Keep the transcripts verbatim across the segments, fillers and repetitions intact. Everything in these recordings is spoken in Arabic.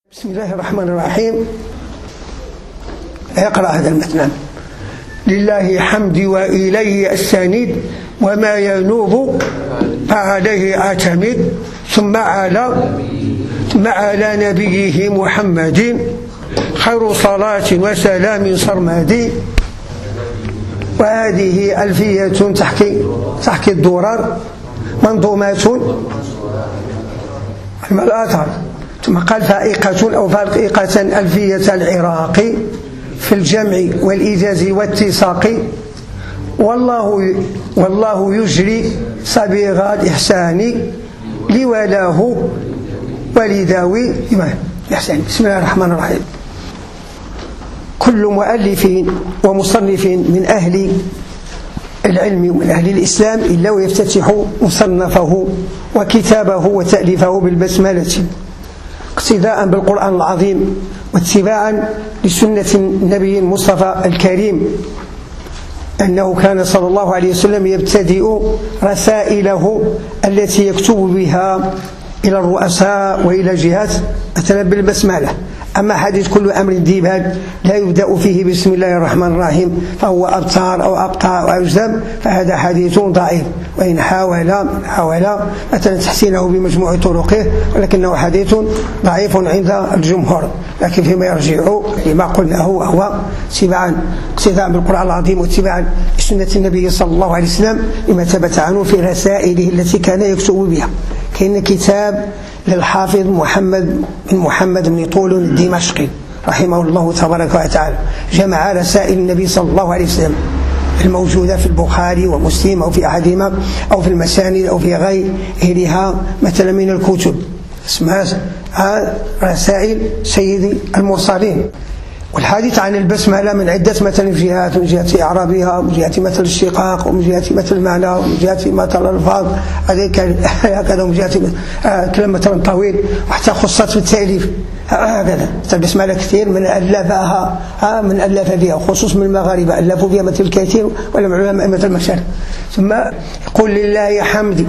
بسم الله الرحمن الرحيم. اقرأ هذا المتن. لله حمدي وإليه أستند وما ينوب فعليه أعتمد ثم على ثم على نبيه محمد خير صلاة وسلام سرمدي. وهذه ألفية تحكي تحكي الدرر منظومات الآثار. ثم قال فائقة أو فائقة ألفية العراقي في الجمع والإيجاز والاتساق. والله والله يجري صبيغ الإحسان لولاه ولذوي الإحسان. بسم الله الرحمن الرحيم. كل مؤلف ومصنف من أهل العلم ومن أهل الإسلام إلا ويفتتح مصنفه وكتابه وتأليفه بالبسملة اقتداء بالقرآن العظيم واتباعا لسنة النبي المصطفى الكريم، أنه كان صلى الله عليه وسلم يبتدئ رسائله التي يكتب بها إلى الرؤساء وإلى جهات مثلا بالبسملة. أما حديث كل أمر ديبان لا يبدأ فيه بسم الله الرحمن الرحيم فهو أبتار أو أقطع أو أجزم، فهذا حديث ضعيف، وإن حاول حاول مثلا تحسينه بمجموع طرقه ولكنه حديث ضعيف عند الجمهور. لكن فيما يرجع لما قلناه هو اتباعا اقتداء بالقرآن العظيم واتباعا لسنة النبي صلى الله عليه وسلم لما ثبت عنه في رسائله التي كان يكتب بها. كاين كتاب للحافظ محمد بن محمد بن طول الدمشقي رحمه الله تبارك وتعالى، جمع رسائل النبي صلى الله عليه وسلم الموجودة في البخاري ومسلم أو في أحدهما أو في المساند أو في غيرها مثلا من الكتب، اسمها رسائل سيد المرسلين. والحديث عن البسملة من عدة مثلا جهات، من جهة إعرابها ومن جهة مثل الاشتقاق ومن جهة مثل المعنى ومن جهة مثل الألفاظ هكذا ومن جهة كلام مثلا طويل، وحتى خصت في التأليف هكذا. البسملة كثير من ألفها من ألف بها خصوص من المغاربة ألفوا بها مثل الكثير ولا علماء مثل المشارق. ثم يقول لله حمدي.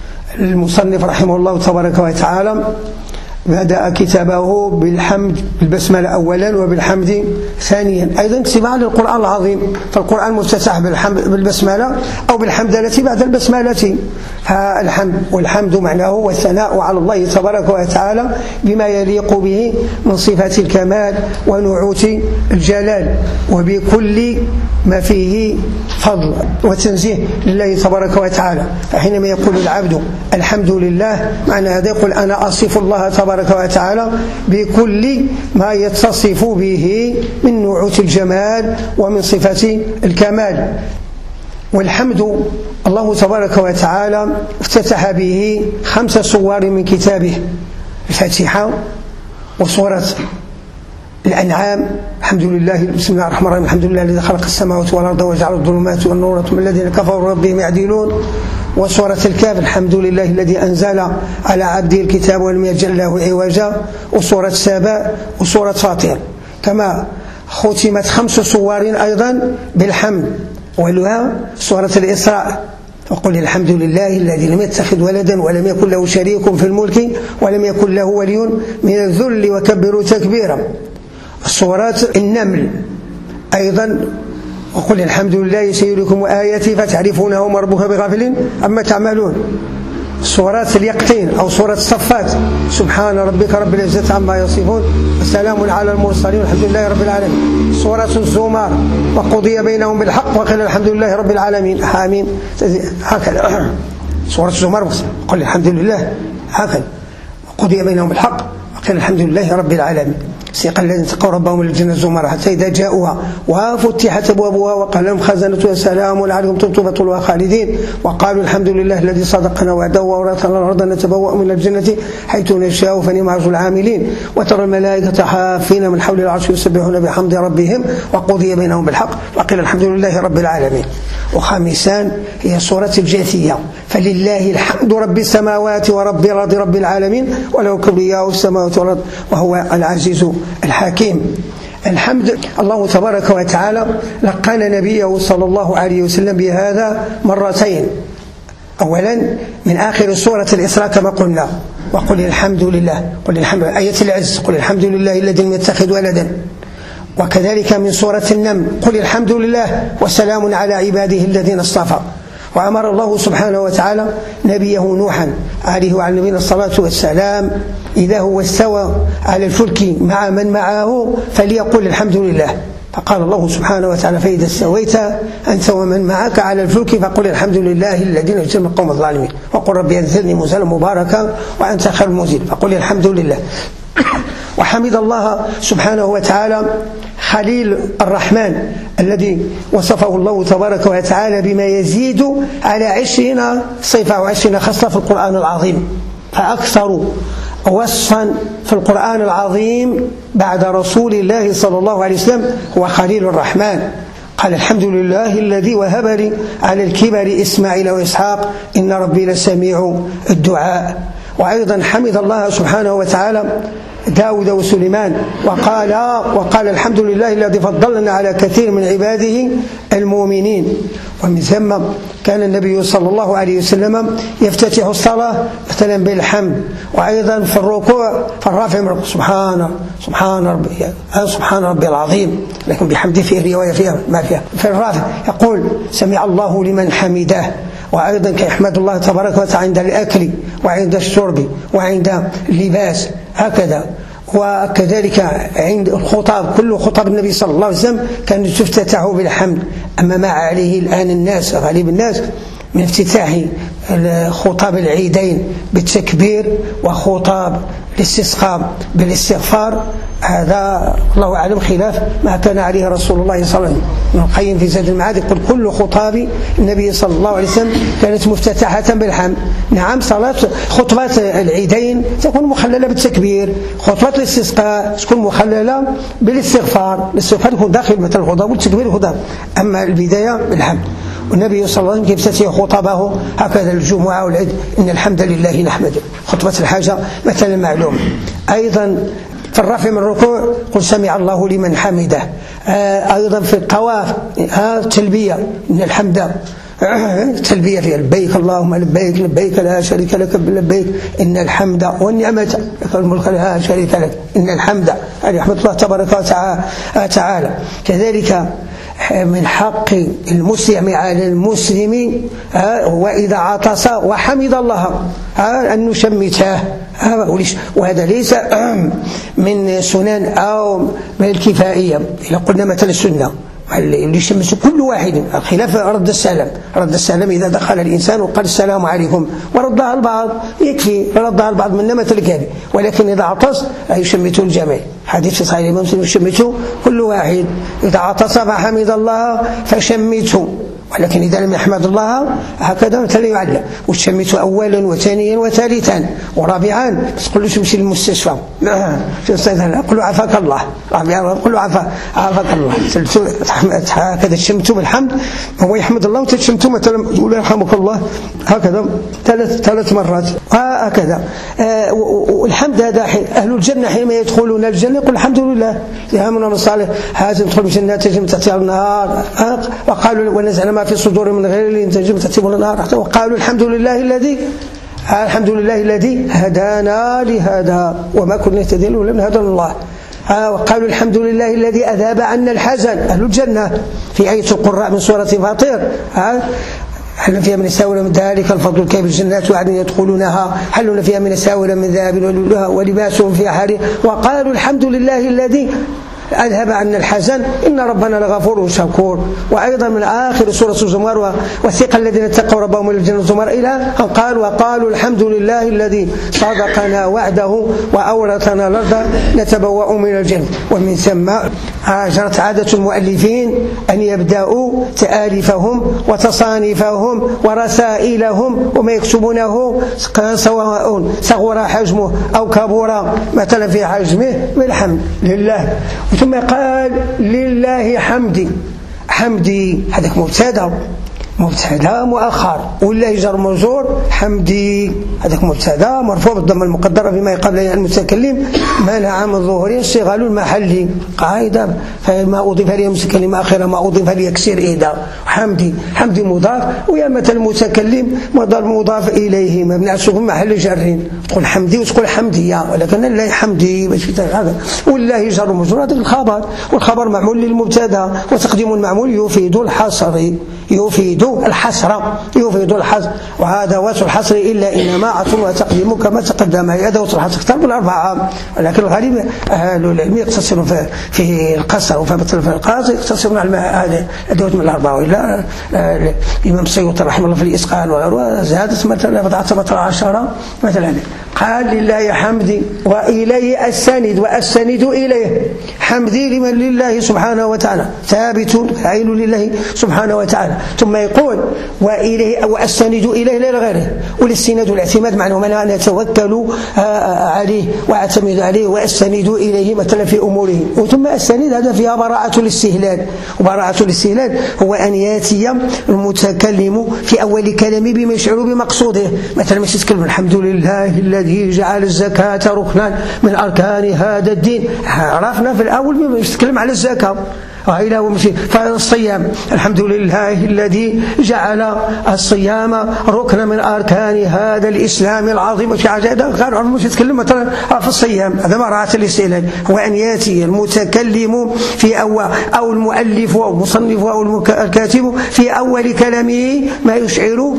المصنف رحمه الله تبارك وتعالى بدأ كتابه بالحمد بالبسملة أولا وبالحمد ثانيا، أيضا اتباعا للقرآن العظيم، فالقرآن مفتتح بالحمد بالبسملة أو بالحمدلة بعد البسملة. فالحمد والحمد معناه والثناء على الله تبارك وتعالى بما يليق به من صفات الكمال ونعوت الجلال وبكل ما فيه فضل وتنزيه لله تبارك وتعالى. فحينما يقول العبد الحمد لله معنى هذا يقول أنا أصف الله تبارك وتعالى بكل ما يتصف به من نعوت الجمال ومن صفات الكمال. والحمد الله تبارك وتعالى افتتح به خمس صور من كتابه: الفاتحة وصورة الأنعام الحمد لله بسم الله الرحمن الرحيم الحمد لله الذي خلق السماوات والأرض وجعل الظلمات والنور ثم الذين كفروا ربهم يعدلون. وسورة الكهف الحمد لله الذي أنزل على عبده الكتاب ولم يجعل له عوجا. وسورة سابا وسورة فاطر. كما ختمت خمس صور أيضا بالحمد، ولها سورة الإسراء وقل الحمد لله الذي لم يتخذ ولدا ولم يكن له شريك في الملك ولم يكن له ولي من الذل وكبروا تكبيرا. سورة النمل أيضا وقل الحمد لله سيريكم آياتي فتعرفونه وما ربك بغافل عما تعملون. سورة اليقطين أو سورة الصفات سبحان ربك رب العزة عما يصفون وسلام على المرسلين والحمد لله رب العالمين. سورة الزمر وقضي بينهم بالحق وقيل الحمد لله رب العالمين آمين. هكذا سورة الزمر وقل الحمد لله هكذا وقضي بينهم بالحق وقيل الحمد لله رب العالمين. سيق الذين اتقوا ربهم للجنة زمرا حتى إذا جاءوها وفتحت أبوابها وقال لهم خزنتها سلام عليكم طبتم طلوها خالدين وقالوا الحمد لله الذي صدقنا وعده وأورثنا الأرض نتبوأ من الجنة حيث نشاء فنعم أجر العاملين. وترى الملائكة حافين من حول العرش يسبحون بحمد ربهم وقضي بينهم بالحق وقيل الحمد لله رب العالمين. وخامسان هي سورة الجاثية فلله الحمد رب السماوات ورب الأرض رب العالمين وله كبرياء السماوات والأرض وهو العزيز الحكيم. الحمد الله تبارك وتعالى لقن نبيه صلى الله عليه وسلم بهذا مرتين. أولا من آخر سورة الإسراء كما قلنا وقل الحمد لله، قل الحمد لله. آية العز قل الحمد لله الذي لم يتخذ ولدا. وكذلك من سورة النمل قل الحمد لله وسلام على عباده الذين اصطفى. وأمر الله سبحانه وتعالى نبيه نوحا عليه وعلى نبينا الصلاة والسلام إذا هو استوى على الفلك مع من معه فليقل الحمد لله. فقال الله سبحانه وتعالى فإذا استويت أنت ومن معك على الفلك فقل الحمد لله الذي نجى من القوم الظالمين وقل ربي أنزلني منزلا مباركا وأنت خير المنزلين فقل الحمد لله. وحمد الله سبحانه وتعالى خليل الرحمن الذي وصفه الله تبارك وتعالى بما يزيد على عشرين صفة وعشرين خصلة في القرآن العظيم. فأكثر وصفا في القرآن العظيم بعد رسول الله صلى الله عليه وسلم هو خليل الرحمن. قال الحمد لله الذي وهب لي على الكبر إسماعيل وإسحاق إن ربي لسميع الدعاء. وأيضا حمد الله سبحانه وتعالى داود وسليمان وقال وقال الحمد لله الذي فضلنا على كثير من عباده المؤمنين. ومن ثم كان النبي صلى الله عليه وسلم يفتتح الصلاة مثلا بالحمد. وأيضا في الركوع في الرافع من سبحان سبحان ربي سبحان ربي العظيم، لكن بحمده في رواية فيها ما فيها. في الرافع يقول سمع الله لمن حمده. وأيضا كيحمد الله تبارك وتعالى عند الأكل وعند الشرب وعند اللباس هكذا. وكذلك عند الخطاب كل خطب النبي صلى الله عليه وسلم كانت تفتتح بالحمد. أما ما عليه الآن الناس غالب الناس من افتتاح خطاب العيدين بالتكبير وخطاب الاستسقاء بالاستغفار هذا الله أعلم خلاف ما كان عليه رسول الله صلى الله عليه وسلم. ابن القيم في زاد المعاد يقول كل خطاب النبي صلى الله عليه وسلم كانت مفتتحة بالحمد. نعم صلاة خطبات العيدين تكون مخللة بالتكبير، خطبات الاستسقاء تكون مخللة بالاستغفار، الاستغفار يكون داخل مثل الخطاب والتكبير الخطاب، أما البداية بالحمد. والنبي صلى الله عليه وسلم يفتتح خطبه هكذا الجمعة والعيد إن الحمد لله نحمده. خطبة الحاجة مثلا معلوم. أيضا في الرفع من الركوع قل سمع الله لمن حمده. أيضا في الطواف التلبية إن الحمد تلبية فيها لبيك اللهم لبيك لبيك لا شريك لك لبيك إن الحمد والنعمة لك الملك لا شريك لك إن الحمد هذه رحمة الله تبارك وتعالى. كذلك من حق المسلم على المسلم وإذا عطس وحمد الله أن نشمته. وهذا ليس من سنن أو من الكفائية. إذا قلنا مثل السنة اللي يشمس كل واحد خلاف رد السلام. رد السلام إذا دخل الإنسان وقال السلام عليكم وردها البعض يكفي ردها البعض من مثل كذا. ولكن إذا عطس يشمته الجميع. حديث في صحيح مسلم يشمته كل واحد. إذا عطس فحمد الله فشمته، ولكن إذا لم يحمد الله هكذا مثلا يعلم وتشمته أولا وثانيا وثالثا ورابعا ما تقولوش تمشي للمستشفى قلوا عافاك الله قلوا عافاك الله هكذا تشمته بالحمد. هو يحمد الله وتشمته مثلا يقول يرحمك الله هكذا ثلاث ثلاث مرات هكذا. والحمد هذا أهل الجنة حينما يدخلون الجنة يقول الحمد لله يا من الصالح هذا يدخل الجنة تجري من تحتها النهار. وقالوا ونزعنا ما في صدور من غير تجري من تحتها النهار. وقالوا الحمد لله الذي الحمد لله الذي هدانا لهذا وما كنا نهتدي لولا أن هدانا الله. وقالوا الحمد لله الذي أذهب عنا الحزن. أهل الجنة في آية القراء من سورة فاطر هل فيها من الساورة من ذلك الفضل الكبير الجنات وعدن يدخلونها هل فيها من الساورة من ذهب ولباسهم فيها حرير. وقالوا الحمد لله الذي أذهب عنا الحزن إن ربنا لغفور شكور. وأيضا من آخر سورة الزمر وثق الذين اتقوا ربهم إلى الجنة الزمر إلى أن قال وقالوا الحمد لله الذي صدقنا وعده وأورثنا الأرض نتبوأ من الجنة. ومن ثم جرت عادة المؤلفين أن يبدأوا تآليفهم وتصانيفهم ورسائلهم وما يكتبونه سواء صغر حجمه أو كبر مثلا في حجمه بالحمد لله. ثم قال لله حمدي. حمدي هذا مبتدا مبتدا مؤخر، ولا جر مجرور حمدي، هذاك مبتدا مرفوع بالضمه المقدره فيما قبله المتكلم منع من ظهوره الشغل المحلي، قاعده فما اضيف لي كلمه اخره ما اضيف لي يكسر اذا حمدي، حمدي مضاف ويا مثل المتكلم مضاف مضاف اليه مبني على السكون محل جر، تقول حمدي وتقول حمديه، ولكن لا حمدي باش هذا، ولا جر مجرور هذاك الخبر، والخبر معمول للمبتدا وتقديم المعمول يفيد الحصر، يفيد الحصر يفيد الحصر، وهذا وجه الحصر الا انما عطف وتقديم كما تقدم، هي ادوات الحصر اختار بالاربعه، ولكن الغالب اهل العلم يقتصرون في القصر وفي القاصر يقتصرون على هذه الادوات من الاربعه، والا الامام السيوطي رحمه الله في الاسقال وغيره زادت مثلا بضعه مثلا عشره مثلا، قال لله حمدي واليه السند والسند اليه، حمدي لمن لله سبحانه وتعالى ثابت عين لله سبحانه وتعالى، ثم يقول واليه والسند اليه لا غيره، والاستناد والاعتماد معناه ان اتوكل عليه واعتمد عليه واستند اليه مثلا في اموره، وثم السند هذا فيها براءه الاستهلال، وبراءه الاستهلال هو ان ياتي المتكلم في اول كلامه بما يشعر بمقصوده، مثلا مش يتكلم الحمد لله الذي جعل الزكاه ركنا من اركان هذا الدين، عرفنا في الاول يتكلم على الزكاه وإلى ومشي فالصيام الحمد لله الذي جعل الصيام ركنا من أركان هذا الإسلام العظيم، وشي حاجة قالوا مش يتكلم مثلا في الصيام، هذا براءة الاستهلال، هو أن يأتي المتكلم في أول أو المؤلف أو المصنف أو الكاتب في أول كلامه ما يشعر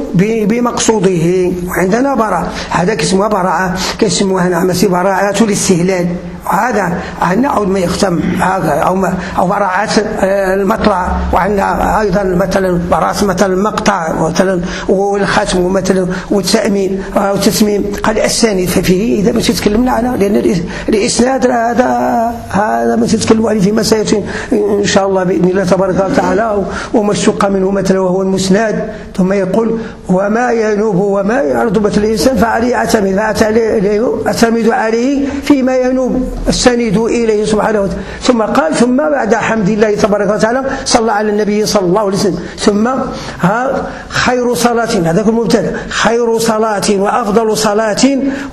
بمقصوده، وعندنا براءة هذا كاسمها براءة كاسمها نعم براءة الاستهلال، هذا نعود ما يختم أو ما أو براعة المطلع، وعندنا أيضا مثلا براعة مثلا المقطع مثلا والختم مثلا والتأمين والتسميم، قال السند ففيه إذا مش تكلمنا عنه، لأن الإسناد هذا هذا ما تتكلموا عليه فيما سيأتي إن شاء الله بإذن الله تبارك وتعالى، وما اشتق منه مثلا وهو المسند، ثم يقول وما ينوب وما يعرض مثل الإنسان فعليه أعتمد أعتمد عليه فيما ينوب السند إليه سبحانه وتعالى، ثم قال ثم بعد حمد الله تبارك وتعالى صلى على النبي صلى الله عليه وسلم، ثم ها خير صلاة هذا كل مبتدا، خير صلاة وأفضل صلاة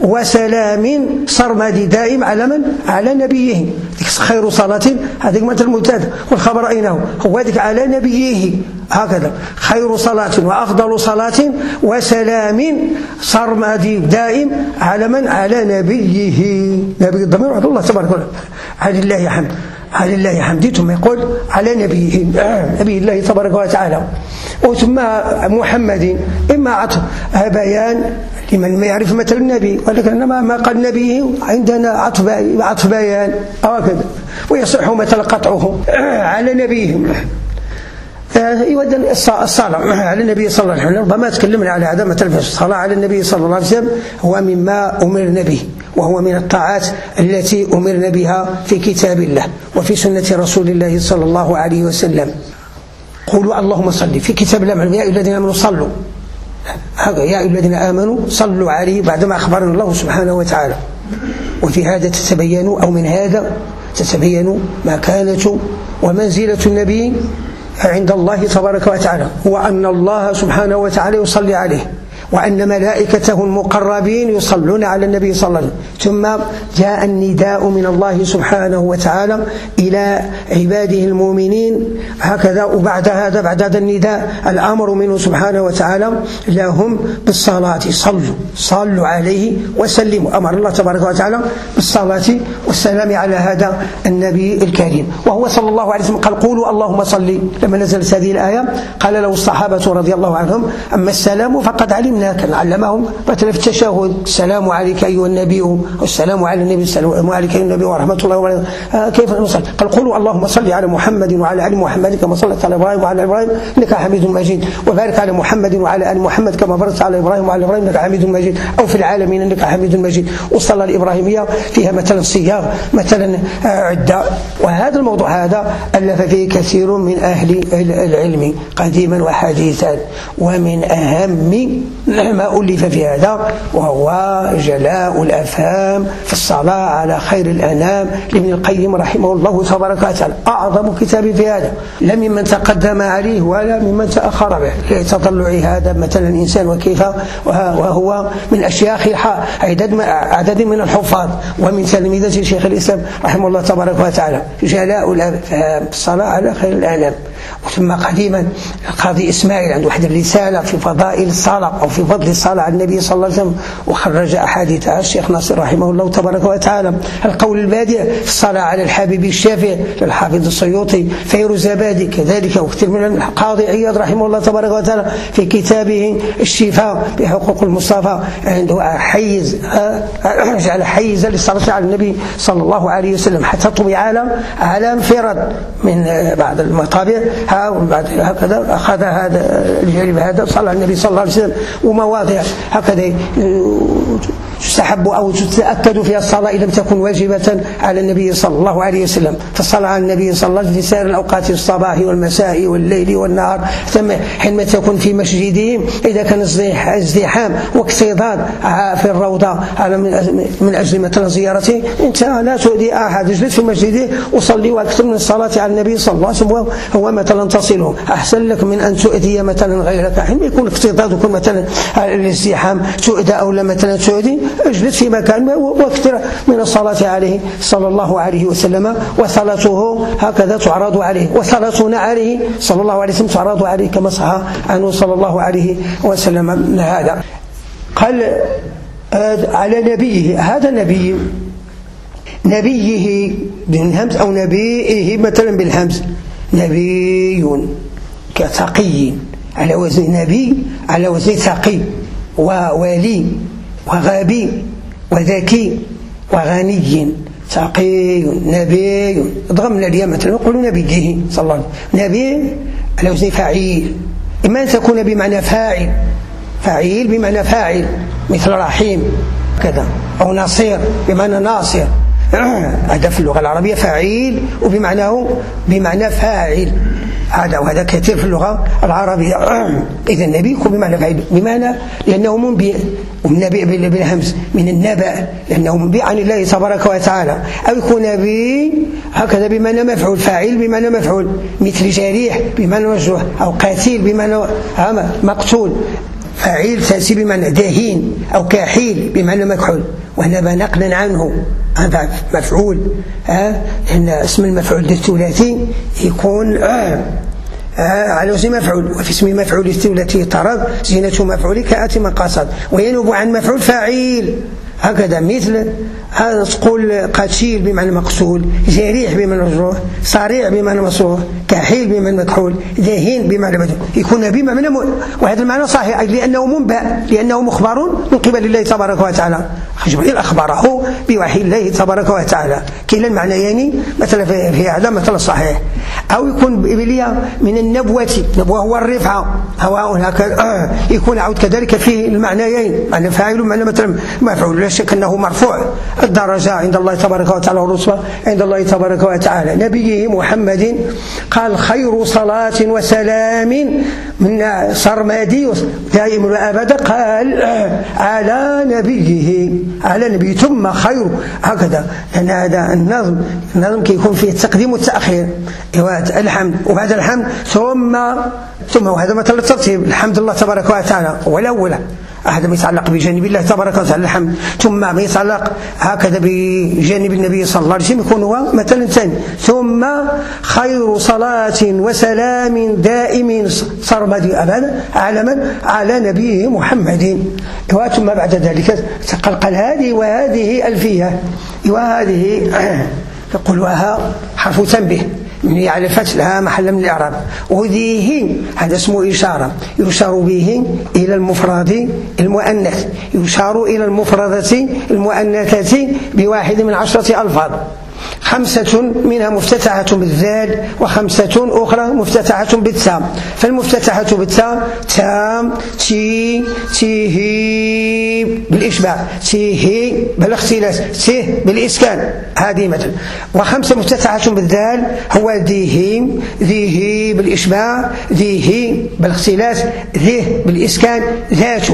وسلام صرمدي دائم على من؟ على نبيه، خير صلاة هذا مثل المبتدا، والخبر أين هو؟ هو ذلك على نبيه، هكذا خير صلاة وأفضل صلاة وسلام صرمدي دائم على من؟ على نبيه، نبي الضمير عبد الله تبارك وتعالى، على الله حمد على الله حمد، ثم يقول على نبيه نبي الله تبارك وتعالى، وثم محمد إما عطف بيان لمن ما يعرف مثل النبي، ولكن ما قال نبيه عندنا عطف عطف بيان هكذا، ويصح مثل قطعه على نبيه يود الصلاة على النبي صلى الله عليه وسلم، ربما تكلمنا على هذا مثلا الصلاة على النبي صلى الله عليه وسلم هو مما أمرنا به، وهو من الطاعات التي أمرنا بها في كتاب الله وفي سنة رسول الله صلى الله عليه وسلم. قولوا اللهم صل في كتاب الله، يا أيها الذين آمنوا صلوا، يا أيها الذين آمنوا صلوا عليه بعدما أخبرنا الله سبحانه وتعالى، وفي هذا تتبين أو من هذا تتبين مكانة ومنزلة النبي عند الله تبارك وتعالى، هو أن الله سبحانه وتعالى يصلي عليه، وأن ملائكته المقربين يصلون على النبي صلى الله عليه وسلم، ثم جاء النداء من الله سبحانه وتعالى إلى عباده المؤمنين هكذا، وبعد هذا بعد هذا النداء الأمر منه سبحانه وتعالى لهم بالصلاة، صلوا صلوا عليه وسلموا، أمر الله تبارك وتعالى بالصلاة والسلام على هذا النبي الكريم، وهو صلى الله عليه وسلم قال قولوا اللهم صل، لما نزلت هذه الآية قال له الصحابة رضي الله عنهم أما السلام فقد علمنا، كان علمهم مثلا في التشهد السلام عليك أيها النبي، والسلام على النبي، السلام عليك أيها النبي ورحمة الله وبركاته، آه كيف نصلي؟ قال قولوا اللهم صل على محمد وعلى آل محمد كما صليت على إبراهيم وعلى إبراهيم إنك حميد مجيد، وبارك على محمد وعلى آل محمد كما باركت على إبراهيم وعلى إبراهيم إنك حميد مجيد، أو في العالمين إنك حميد مجيد. والصلاة الإبراهيمية فيها مثلا صياغ مثلا عدة، وهذا الموضوع هذا ألف فيه كثير من أهل العلم قديما وحديثا، ومن أهم ما ألف في هذا، وهو جلاء الأفهام في الصلاة على خير الأنام لابن القيم رحمه الله تبارك وتعالى. أعظم كتاب في هذا، لا ممن تقدم عليه ولا ممن تأخر به، لتطلع هذا مثلا الإنسان وكيف وهو من أشياخ عدد من الحفاظ ومن تلامذة شيخ الإسلام رحمه الله تبارك وتعالى. جلاء الأفهام في الصلاة على خير الأنام. وثم قديما القاضي إسماعيل عنده واحد الرسالة في فضائل الصلاة أو في فضل الصلاة على النبي صلى الله عليه وسلم، وخرج أحاديثها الشيخ ناصر رحمه الله تبارك وتعالى. القول البادئ في الصلاة على الحبيب الشافع للحافظ السيوطي، فيروزابادي كذلك، وكثير من القاضي عياض رحمه الله تبارك وتعالى في كتابه الشفاء بحقوق المصطفى عنده حيز جعل حيزا للصلاة على النبي صلى الله عليه وسلم، حتى طبع على على انفراد من بعض المطابع هكذا أخذ هذا الجانب هذا صلى على النبي صلى الله عليه وسلم. ومواضع هكذا تستحب أو تتأكد فيها الصلاة إن لم تكن واجبة على النبي صلى الله عليه وسلم. فالصلاة على النبي صلى الله عليه وسلم في سائر الأوقات، الصباح والمساء والليل والنهار، حينما تكون في مسجدهم إذا كان ازدحام واكتظاظ في الروضة من أجل مثلا زيارته، أنت لا تؤذي أحد، اجلس في مسجده وصلي واكثر من الصلاة على النبي صلى الله عليه وسلم، هو مثلا تصله أحسن لك من أن تؤذي مثلا غيرك. حينما يكون اكتظاظ ويكون مثلا الازدحام تؤذى أو لا مثلا تؤذي، اجلس في مكان واكثر من الصلاة عليه صلى الله عليه وسلم، وصلاته هكذا تعرض عليه، وصلاتنا عليه صلى الله عليه وسلم تعرض عليه كما صح عنه صلى الله عليه وسلم. هذا قال على نبيه، هذا نبي نبيه بالهمز أو نبيه مثلا بالهمز، نبي كتقي على وزن نبي على وزن تقي وولي وغبي وذكي وغني. تقي نبي ضمن اليوم مثلا نقول نبيه صلى الله عليه وسلم، نبي على وزن فاعيل، إما أن تكون بمعنى فاعل فاعيل بمعنى فاعل مثل رحيم كذا، أو نصير بمعنى ناصر، هذا في اللغة العربية فاعيل وبمعناه بمعنى فاعل، هذا وهذا كثير في اللغة العربية. إذا النبي يكون بمعنى فاعل، بمعنى لأنه منبئ، والنبي بالهمز من النبأ لأنه منبئ عن الله تبارك وتعالى، أو يكون نبي هكذا بمعنى مفعول، فاعل بمعنى مفعول مثل جريح بمعنى مجروح، أو قتيل بمعنى مقتول، فاعل تأتي بمعنى دهين، أو كحيل بمعنى مكحول. وهنا نقلا عنه هذا مفعول، ها إن اسم المفعول الثلاثي يكون آه آه على وزن مفعول، وفي اسم مفعول الثلاثي طرد زينة مفعول كآتي مقاصد، وينوب عن مفعول فاعل هكذا، مثل تقول قتيل بمعنى مقتول، جريح بمعنى مجروح، صريع بمعنى مصروح، كحيل بمعنى مكحول، ذهين بمعنى مجروح، يكون بمعنى م... وهذا المعنى صحيح لأنه منبأ، لأنه مخبر من قبل الله تبارك وتعالى، جبريل أخبره بوحي الله تبارك وتعالى. كلا المعنيين مثلا في هذا مثلا صحيح. أو يكون بليا من النبوة، نبوة هو الرفعة، هو هكذا يكون عود كذلك في المعنيين، معنى فاعل ومعنى مثلا مفعول، لا شك أنه مرفوع الدرجة عند الله تبارك وتعالى والرتبة عند الله تبارك وتعالى. نبيه محمد قال خير صلاة وسلام من سرمدي دائم وأبدا، قال على نبيه على نبي ثم خير، هكذا لأن هذا النظم النظم كيكون فيه التقديم والتأخير، الحمد وبعد الحمد ثم ثم وهذا مثل الترتيب، الحمد لله تبارك وتعالى والأول، هذا ما يتعلق بجانب الله تبارك وتعالى الحمد، ثم ما يتعلق هكذا بجانب النبي صلى الله عليه وسلم يكون هو مثلا ثاني، ثم خير صلاة وسلام دائم سرمدي أبدا على من؟ على نبيه محمد. ثم بعد ذلك تقلقل هذه وهذه ألفية، وهذه يقول وها حرف تنبيه من على الفتح لها محل من الإعراب، وذيه هذا اسمه إشارة، يشار به إلى المفرد المؤنث، يشار إلى المفردة المؤنثة بواحد من عشرة ألفاظ، خمسة منها مفتتحة بالذال وخمسة أخرى مفتتحة بالتاء. فالمفتتحة بالتاء تام تي تيه بالإشباع، تيه بالاختلاس، تيه بالإسكان، هذه مثلا. وخمسة مفتتحة بالذال هو ذيه ذيه بالإشباع، ذيه بالاختلاس، ذيه بالإسكان، ذاته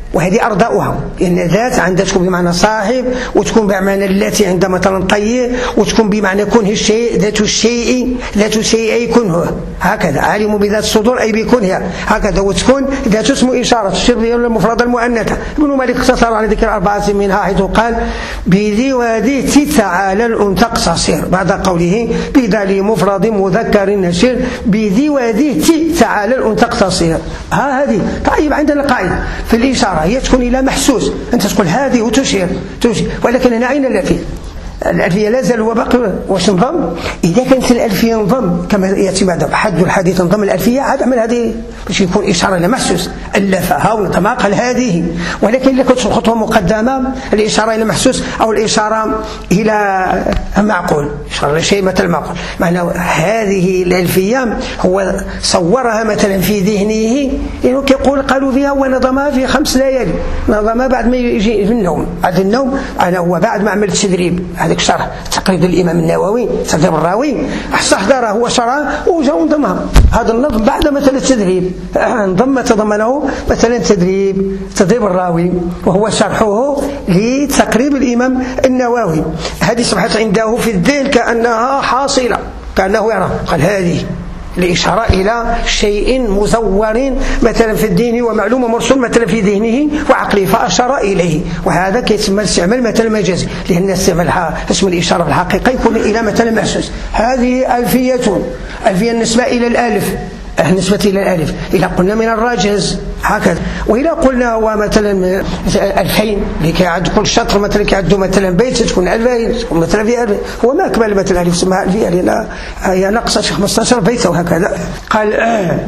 وهذه أرضاؤها، لأن ذات عندها تكون بمعنى صاحب، وتكون بمعنى التي عندها مثلا طيب، وتكون بمعنى كنه الشيء، ذات الشيء، ذات الشيء أي كنه، هكذا. عالم بذات الصدور أي بكنها، هكذا. وتكون ذات اسم إشارة تشير إلى المفردة المؤنثة. ابن مالك اقتصر على ذكر أربعة منها، حيث قال بذي وذي تعالى الأنثى قصصير، بعد قوله بذا مفرد مذكر نشير بذي وذي تعالى الأنثى قصصير. ها هذه طيب. عندنا قاعدة في الإشارة هي تكون إلى محسوس، أنت تقول هذه وتشير تشير، ولكن هنا أين الألفية؟ الألفية لا زال وباقي. واش نضم؟ إذا كانت الألفية نضم كما يأتي بعد حد الحديث نضم الألفية، عاد أعمل هذه باش يكون إشارة إلى محسوس، ألفها ونظمها قال هذه. ولكن إذا كنت الخطوة مقدمة، الإشارة إلى محسوس أو الإشارة إلى معقول، إشارة إلى شيء مثل معقول، معنى هذه الألفية هو صورها مثلا في ذهنه، إنه كيقول قالوا فيها ونظمها في خمس ليالي، نظمها بعد ما يجي في النوم، بعد النوم أنا هو بعد ما عمل التدريب، هذاك شرح تقريب الإمام النووي تقريب الراوي، استحضره هو شرح وجا ونضمها. هذا النظم بعد مثلا التدريب انضم تضمنه مثلا التدريب تدريب الراوي، وهو شرحه لتقريب الإمام النووي. هذه صبحت عنده في الذهن كأنها حاصلة، كأنه يرى قال هذه الإشارة إلى شيء مزور مثلا في الدين ومعلومة مرسول مثلا في ذهنه وعقله فأشار إليه، وهذا كيتسمى استعمال مثلا مجازي، لأن استعمال اسم الإشارة في الحقيقة يكون إلى مثلا محسوس. هذه ألفية، ألفية النسبة إلى الألف، النسبة إلى الألف. إذا قلنا من الراجز هكذا، وإذا قلنا هو مثلا ألفين لكي يعد كل شطر مثلا كيعدوا مثلا بيت تكون ألفين، تكون مثلا في ألفين، هو ما أكمل مثلا ألف اسمها ألفية لأن هي نقصت خمسطاشر بيت وهكذا. قال آه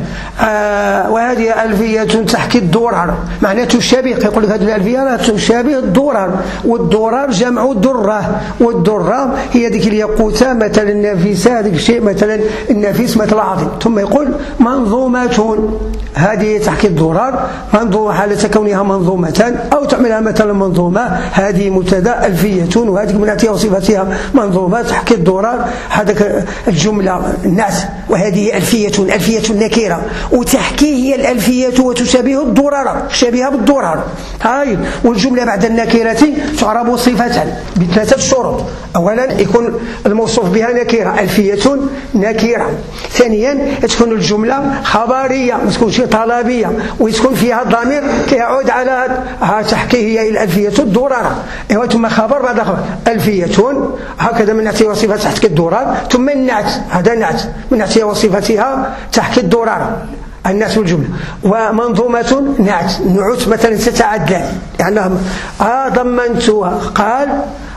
آه وهذه ألفية تحكي الدرر، معناه تشابه، يقول لك هذه الألفية تشابه الدرر، والدرر جمع درة، والدرة هي ذيك الياقوتة مثلا النافسة، هذاك الشيء مثلا النفيس مثل العظيم. ثم يقول منظومة، هذه تحكي الدرر، منظومة حالة كونها منظومة أو تعملها مثلا منظومة، هذه مبتدا ألفية، وهذه من أتيها وصفتها منظومة تحكي الدرر، هذاك الجملة الناس. وهذه ألفية، ألفية نكرة، وتحكي هي الألفية وتشابه الدرر، شبيهة بالدرر. هاي والجملة بعد النكرة تعرب صفة بثلاثة شروط. أولا يكون الموصوف بها نكرة، ألفية نكرة. ثانيا تكون الجملة خبرية، ما تكونش طلبية، وتكون فيها الضمير كيعود على تحكي هي الألفية الدرر. ايوا ثم خبر بعد خبر، ألفية هكذا من نعتها وصفة تحكي الدرر، ثم النعت، هذا نعت من نعتها وصفتها تحكي الدرر، الناس والجملة. ومنظومة نعت، نعوت مثلا تتعدى، يعني آه ضمنتها، قال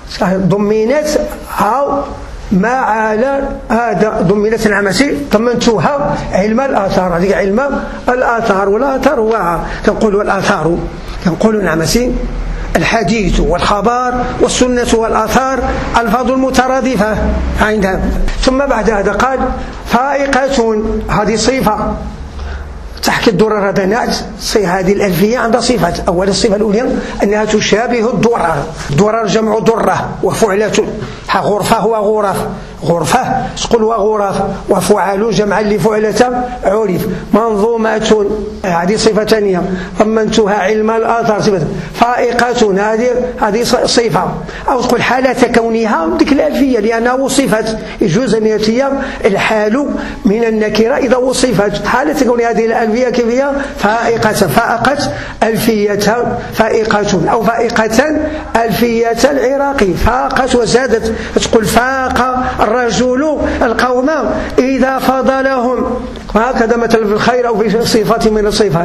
ضمنت أو ما على هذا ضمنت العمسي ضمنتها علم الآثار، هذه علم الآثار، والآثار هو كنقول الآثار كنقول العمسي الحديث والخبر والسنة والآثار ألفاظ المترادفة عندها. ثم بعد هذا قال فائقة، هذه صفة تحكي الدرر، هذا نعت. هذه الألفية عندها صفات. أولا الصفة الأولى أنها تشابه الدرر، الدرر جمع درة وفعلة، غرفة هو غرف، غرفة تقول وغرف، وفعل جمعا لفعلة عرف. منظومة هذه صفة ثانية، ضمنتها علم الآثار صفة. فائقة هذه هذه صفة، أو تقول حالة كونها ديك الألفية لأنها وصفت، يجوز أن يأتي الحال من النكرة إذا وصفت. حالة كونها هذه الألفية كيف هي؟ فائقة، فائقت ألفية، فائقة أو فائقة ألفية العراقي، فاقت وزادت، تقول فاق الرجل القوم إذا فضلهم، وهكذا مثلا في الخير أو في صفات من الصفات.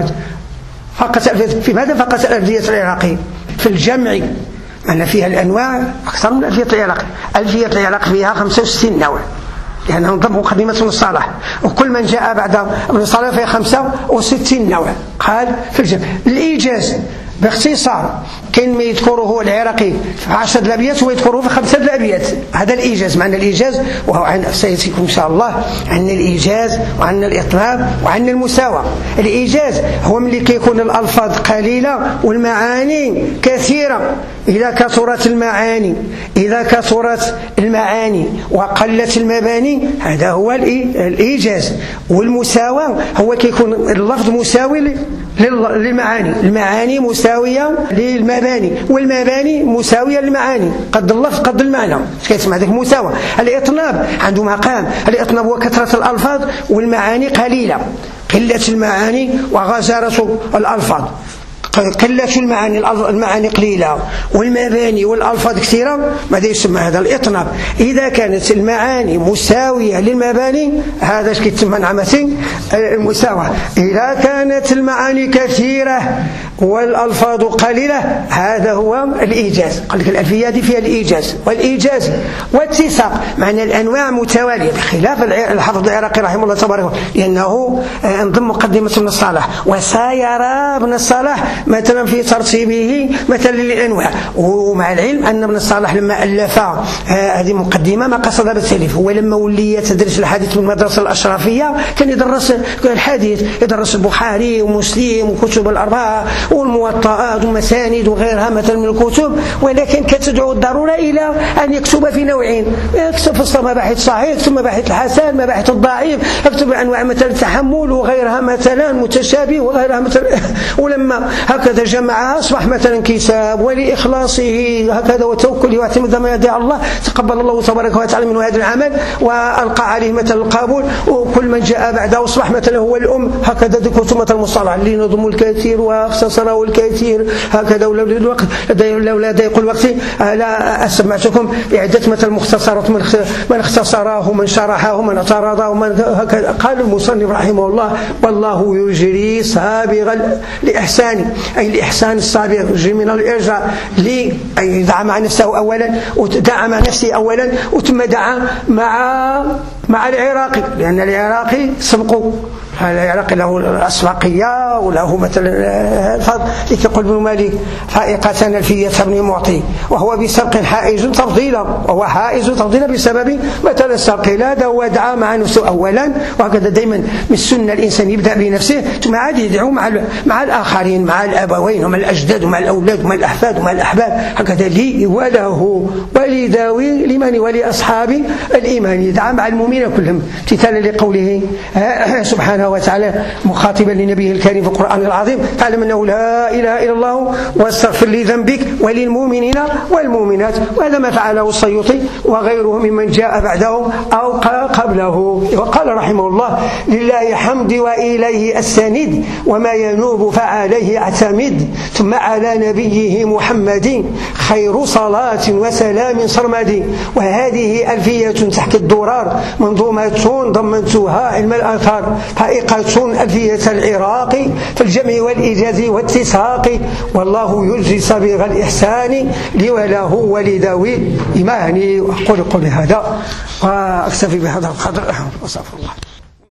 فقط في ماذا فقط الألفية العراقي؟ في الجمع، أن فيها الأنواع أكثر من ألفية العراقي. ألفية العراقي فيها خمسة وستين نوع، لأنه نظم مقدمة ابن الصلاح، وكل من جاء بعد ابن الصلاح فيها خمسة وستين نوع. قال في الجمع. الإيجاز باختصار كاين ما يذكره العراقي في عشرة الأبيات ويذكره في خمسة الأبيات، هذا الإيجاز. معنى الإيجاز وهو عن سيأتيكم إن شاء الله عن الإيجاز وعن الإطناب وعن المساواة. الإيجاز هو ملي كيكون الألفاظ قليلة والمعاني كثيرة. إذا كثرت المعاني إذا كثرت المعاني وقلت المباني، هذا هو الإيجاز. والمساواة هو كيكون اللفظ مساوي للمعاني، المعاني مساوية مساوية للمباني، والمباني مساوية للمعاني، قد اللفظ قد المعنى. اش كيسمع ذاك مساواة؟ الإطناب عنده مقام، الإطناب هو كثرة الألفاظ والمعاني قليلة، قلة المعاني وغزارة الألفاظ. قلة المعاني المعاني قليلة والمباني والألفاظ كثيرة، ماذا يسمى هذا الإطناب. إذا كانت المعاني مساوية للمباني هذا اش كيتسمى نعمة المساواة. إذا كانت المعاني كثيرة والألفاظ قليلة هذا هو الإيجاز. قال لك الألفية دي فيها الإيجاز والإيجاز واتساق، معنى الأنواع متوالية، بخلاف الحافظ العراقي رحمه الله تبارك وتعالى لأنه انضم مقدمة ابن الصلاح وساير ابن الصلاح مثلا في ترتيبه مثلا للأنواع. ومع العلم أن ابن الصلاح لما ألف هذه مقدمة ما قصد بالتأليف، هو لما ولي يتدرس الحديث من المدرسة الأشرفية كان يدرس الحديث، يدرس البخاري ومسلم وكتب الأربعة والموطئات ومساند وغيرها مثلا من الكتب، ولكن كتدعو الضرورة إلى أن يكتب في نوعين، يكتب في مباحث صحيح، يكتب مباحث الحسن، مباحث الضعيف، يكتب أنواع مثلا التحمل وغيرها مثلا متشابه وغيرها مثلا. ولما هكذا جمعها أصبح مثلا كتاب ولإخلاصه هكذا وتوكله واعتمد ما يدعي الله تقبل الله تبارك وتعالى منه هذا العمل وألقى عليه مثلا القبول، وكل من جاء بعده أصبح مثلا هو الأم. هكذا ذكر كتب المصطلح اللي نظم الكثير واختصره الكثير هكذا. ولو الوقت لولا ضيق الوقت لا أسمعتكم بعدة مثل مختصرات من اختصره ومن شرحه ومن اعترضه ومن هكذا. قال المصنف رحمه الله والله يجري سابغ الإحسان، أي الإحسان السابق يجري من الإرجاء لي، أي دعا مع نفسه أولا ودعا مع نفسه أولا وثم دعا مع مع العراقي، لأن العراقي سبقوا العراقي له الأسبقية وله مثلا الفضل. يقول ابن مالك فائقة ألفية ابن معطي وهو بسبق حائز تفضيلا، وهو حائز تفضيلا بسبب مثلا السبق. لا هو دعا مع نفسه أولا، وهكذا دائما من السنة الإنسان يبدأ بنفسه ثم عاد يدعو مع مع الآخرين، مع الأبوين ومع الأجداد ومع الأولاد ومع الأحفاد ومع الأحباب، هكذا لي وله ولذوي لمن ولأصحاب الإيمان. يدعى مع المؤمنين كلهم امتثالا لقوله سبحانه وتعالى مخاطبا لنبيه الكريم في القرآن العظيم تعلم أنه لا إله إلا الله واستغفر لذنبك وللمؤمنين والمؤمنات. وهذا ما فعله السيوطي وغيره ممن جاء بعده أو قبله. وقال رحمه الله لله حمد وإليه السند وما ينوب فعليه اعتمد، ثم على نبيه محمد خير صلاة وسلام صرمد. وهذه ألفية تحكي الدرار منظومة ضمنتها علم الآثار، فائقة ألفية العراقي في الجمع والإيجاز والتساق. والله يجزي سبيغ الإحسان لي وله ولذوي إيماني. أقول قولي هذا وأكتفي بهذا القدر وأستغفر الله.